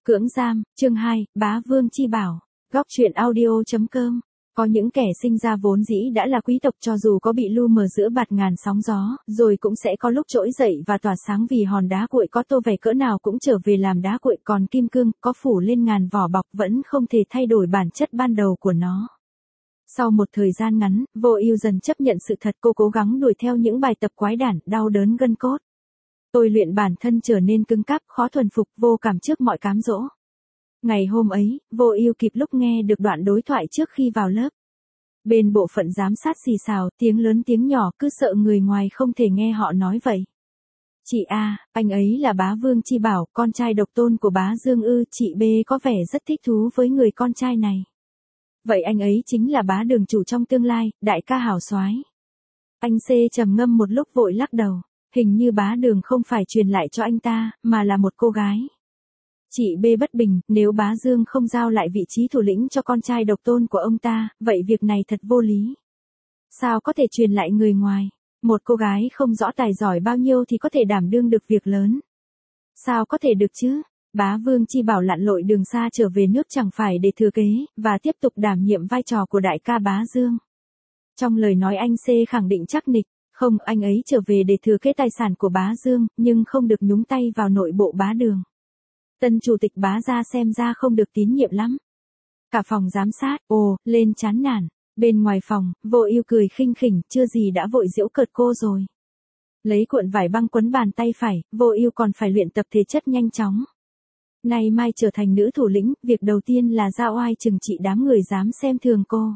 Cưỡng giam, chương 2, Bá Vương chi bảo. Góc truyện audio.com. Có những kẻ sinh ra vốn dĩ đã là quý tộc, cho dù có bị lu mờ giữa bạt ngàn sóng gió, rồi cũng sẽ có lúc trỗi dậy và tỏa sáng, vì hòn đá cuội có tô vẻ cỡ nào cũng trở về làm đá cuội, còn kim cương có phủ lên ngàn vỏ bọc vẫn không thể thay đổi bản chất ban đầu của nó. Sau một thời gian ngắn, Vô Ưu dần chấp nhận sự thật, cô cố gắng đuổi theo những bài tập quái đản, đau đớn gân cốt. Tôi luyện bản thân trở nên cứng cáp, khó thuần phục, vô cảm trước mọi cám dỗ. Ngày hôm ấy, Vô Ưu kịp lúc nghe được đoạn đối thoại trước khi vào lớp. Bên bộ phận giám sát xì xào, tiếng lớn tiếng nhỏ, cứ sợ người ngoài không thể nghe họ nói vậy. Chị A, anh ấy là Bá Vương Chi Bảo, con trai độc tôn của Bá Dương ư? Chị B có vẻ rất thích thú với người con trai này. Vậy anh ấy chính là Bá Đường chủ trong tương lai, đại ca hảo soái. Anh C trầm ngâm một lúc vội lắc đầu. Hình như Bá Đường không phải truyền lại cho anh ta, mà là một cô gái. Chị B bất bình, nếu Bá Dương không giao lại vị trí thủ lĩnh cho con trai độc tôn của ông ta, vậy việc này thật vô lý. Sao có thể truyền lại người ngoài? Một cô gái không rõ tài giỏi bao nhiêu thì có thể đảm đương được việc lớn. Sao có thể được chứ? Bá Vương Chi Bảo lặn lội đường xa trở về nước chẳng phải để thừa kế, và tiếp tục đảm nhiệm vai trò của đại ca Bá Dương. Trong lời nói anh C khẳng định chắc nịch. Không, anh ấy trở về để thừa kế tài sản của Bá Dương, nhưng không được nhúng tay vào nội bộ Bá Đường. Tân chủ tịch Bá gia xem ra không được tín nhiệm lắm. Cả phòng giám sát, lên chán nản. Bên ngoài phòng, Vô Ưu cười khinh khỉnh, chưa gì đã vội giễu cợt cô rồi. Lấy cuộn vải băng quấn bàn tay phải, Vô Ưu còn phải luyện tập thể chất nhanh chóng. Nay mai trở thành nữ thủ lĩnh, việc đầu tiên là ra oai trừng trị đám người dám xem thường cô.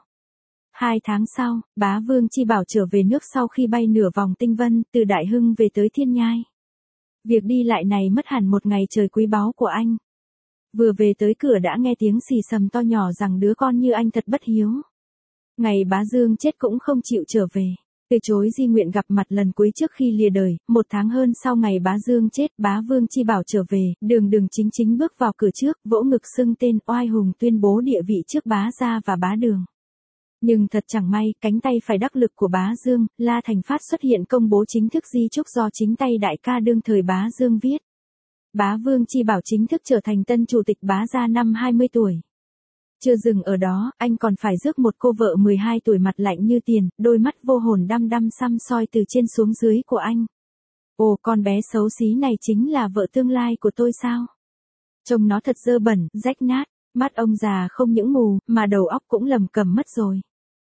2 tháng sau, Bá Vương Chi Bảo trở về nước sau khi bay nửa vòng tinh vân, từ Đại Hưng về tới Thiên Nhai. Việc đi lại này mất hẳn một ngày trời quý báu của anh. Vừa về tới cửa đã nghe tiếng xì xầm to nhỏ rằng đứa con như anh thật bất hiếu. Ngày Bá Dương chết cũng không chịu trở về, từ chối di nguyện gặp mặt lần cuối trước khi lìa đời. 1 tháng hơn sau ngày Bá Dương chết, Bá Vương Chi Bảo trở về, đường chính bước vào cửa trước, vỗ ngực xưng tên, oai hùng tuyên bố địa vị trước Bá gia và Bá Đường. Nhưng thật chẳng may, cánh tay phải đắc lực của Bá Dương, La Thành Phát xuất hiện công bố chính thức di chúc do chính tay đại ca đương thời Bá Dương viết. Bá Vương Chi Bảo chính thức trở thành tân chủ tịch Bá gia năm 20 tuổi. Chưa dừng ở đó, anh còn phải rước một cô vợ 12 tuổi mặt lạnh như tiền, đôi mắt vô hồn đăm đăm săm soi từ trên xuống dưới của anh. Ồ, con bé xấu xí này chính là vợ tương lai của tôi sao? Trông nó thật dơ bẩn, rách nát, mắt ông già không những mù, mà đầu óc cũng lầm cầm mất rồi.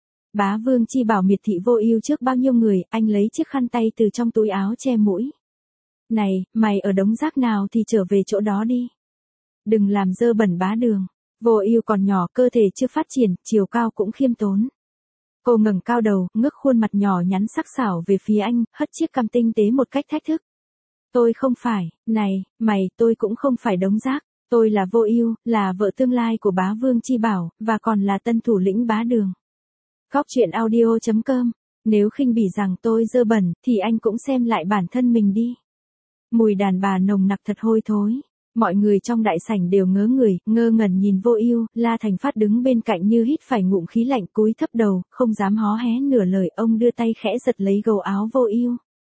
Bá Vương Chi Bảo miệt thị Vô Ưu trước bao nhiêu người, anh lấy chiếc khăn tay từ trong túi áo che mũi. Này, mày ở đống rác nào thì trở về chỗ đó đi. Đừng làm dơ bẩn Bá Đường. Vô Ưu còn nhỏ, cơ thể chưa phát triển, chiều cao cũng khiêm tốn. Cô ngẩng cao đầu, ngước khuôn mặt nhỏ nhắn sắc sảo về phía anh, hất chiếc cằm tinh tế một cách thách thức. Tôi không phải, này, mày, tôi cũng không phải đống rác. Tôi là Vô Ưu, là vợ tương lai của Bá Vương Chi Bảo, và còn là tân thủ lĩnh Bá Đường. Góc truyện audio.com. Nếu khinh bỉ rằng tôi dơ bẩn, thì anh cũng xem lại bản thân mình đi. Mùi đàn bà nồng nặc thật hôi thối. Mọi người trong đại sảnh đều ngớ người, ngơ ngẩn nhìn Vô Ưu. La Thành Phát đứng bên cạnh như hít phải ngụm khí lạnh, cúi thấp đầu, không dám hó hé nửa lời. Ông đưa tay khẽ giật lấy gầu áo Vô Ưu.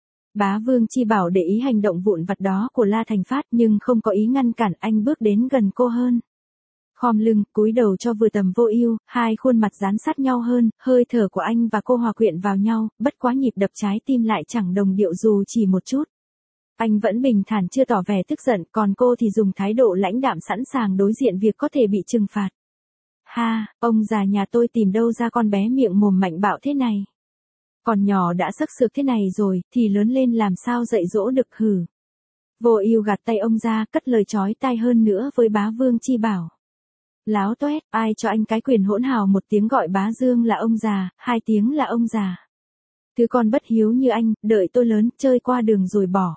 Bá Vương Chi Bảo để ý hành động vụn vặt đó của La Thành Phát, nhưng không có ý ngăn cản, anh bước đến gần cô hơn. Khom lưng, cúi đầu cho vừa tầm Vô Ưu, hai khuôn mặt dán sát nhau hơn, hơi thở của anh và cô hòa quyện vào nhau, bất quá nhịp đập trái tim lại chẳng đồng điệu dù chỉ một chút. Anh vẫn bình thản chưa tỏ vẻ tức giận, còn cô thì dùng thái độ lãnh đạm sẵn sàng đối diện việc có thể bị trừng phạt. Ha, ông già nhà tôi tìm đâu ra con bé miệng mồm mạnh bạo thế này. Còn nhỏ đã xức xược thế này rồi, thì lớn lên làm sao dạy dỗ được hử. Vô Ưu gạt tay ông ra, cất lời chói tai hơn nữa với Bá Vương Chi Bảo. Láo toét, ai cho anh cái quyền hỗn hào 1 tiếng gọi Bá Dương là ông già, 2 tiếng là ông già. Thứ con bất hiếu như anh, đợi tôi lớn, chơi qua đường rồi bỏ.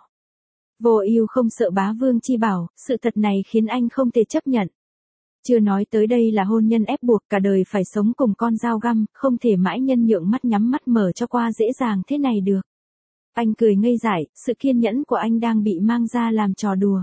Vô Ưu không sợ Bá Vương Chi Bảo, sự thật này khiến anh không thể chấp nhận. Chưa nói tới đây là hôn nhân ép buộc, cả đời phải sống cùng con dao găm, không thể mãi nhân nhượng mắt nhắm mắt mở cho qua dễ dàng thế này được. Anh cười ngây dại, sự kiên nhẫn của anh đang bị mang ra làm trò đùa.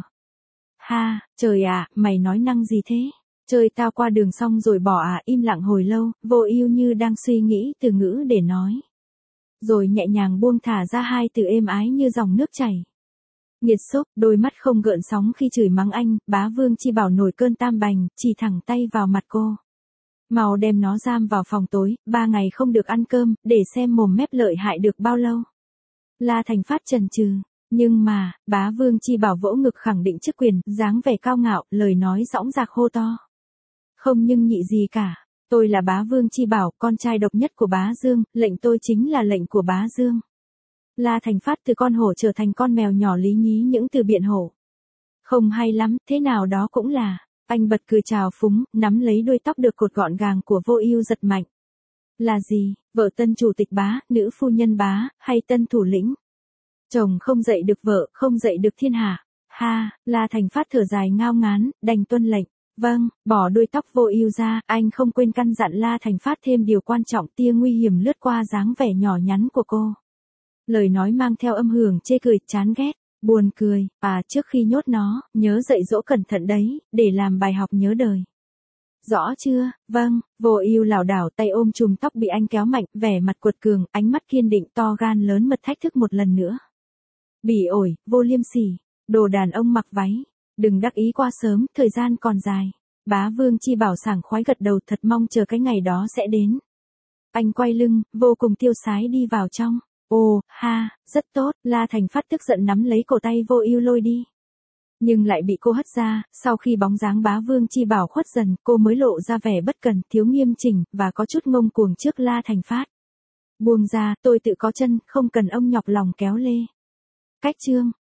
Ha, trời ạ, mày nói năng gì thế? Chơi tao qua đường xong rồi bỏ à? Im lặng hồi lâu, Vô Ưu như đang suy nghĩ từ ngữ để nói. Rồi nhẹ nhàng buông thả ra 2 từ êm ái như dòng nước chảy. Nghiệt xúc, đôi mắt không gợn sóng khi chửi mắng anh, bá Vương Chi Bảo nổi cơn tam bành, chỉ thẳng tay vào mặt cô. Mau đem nó giam vào phòng tối, 3 ngày không được ăn cơm, để xem mồm mép lợi hại được bao lâu. La Thành Phát chần chừ, nhưng mà, bá Vương Chi Bảo vỗ ngực khẳng định chức quyền, dáng vẻ cao ngạo, lời nói dõng dạc hô to. Không nhưng nhị gì cả, tôi là bá Vương Chi Bảo, con trai độc nhất của bá Dương, lệnh tôi chính là lệnh của bá Dương. La Thành Phát từ con hổ trở thành con mèo nhỏ lý nhí những từ biện hổ. Không hay lắm, thế nào đó cũng là. Anh bật cười trào phúng, nắm lấy đuôi tóc được cột gọn gàng của Vô Ưu giật mạnh. Là gì, vợ tân chủ tịch bá, nữ phu nhân bá, hay tân thủ lĩnh? Chồng không dạy được vợ, không dạy được thiên hạ. Ha, La Thành Phát thở dài ngao ngán, đành tuân lệnh. Vâng, bỏ đuôi tóc Vô Ưu ra, anh không quên căn dặn La Thành Phát thêm điều quan trọng, tia nguy hiểm lướt qua dáng vẻ nhỏ nhắn của cô. Lời nói mang theo âm hưởng chê cười, chán ghét, buồn cười, trước khi nhốt nó, nhớ dạy dỗ cẩn thận đấy, để làm bài học nhớ đời. Rõ chưa? Vâng, Vô Ưu lảo đảo tay ôm chùm tóc bị anh kéo mạnh, vẻ mặt cuột cường, ánh mắt kiên định to gan lớn mật thách thức một lần nữa. Bỉ ổi, vô liêm sỉ, đồ đàn ông mặc váy, đừng đắc ý quá sớm, thời gian còn dài. Bá Vương Chi Bảo sảng khoái gật đầu, thật mong chờ cái ngày đó sẽ đến. Anh quay lưng, vô cùng tiêu sái đi vào trong. Ồ, ha, rất tốt, La Thành Phát tức giận nắm lấy cổ tay Vô Ưu lôi đi. Nhưng lại bị cô hất ra, sau khi bóng dáng bá Vương Chi Bảo khuất dần, cô mới lộ ra vẻ bất cần, thiếu nghiêm chỉnh, và có chút ngông cuồng trước La Thành Phát. Buông ra, tôi tự có chân, không cần ông nhọc lòng kéo lê. Cách chương.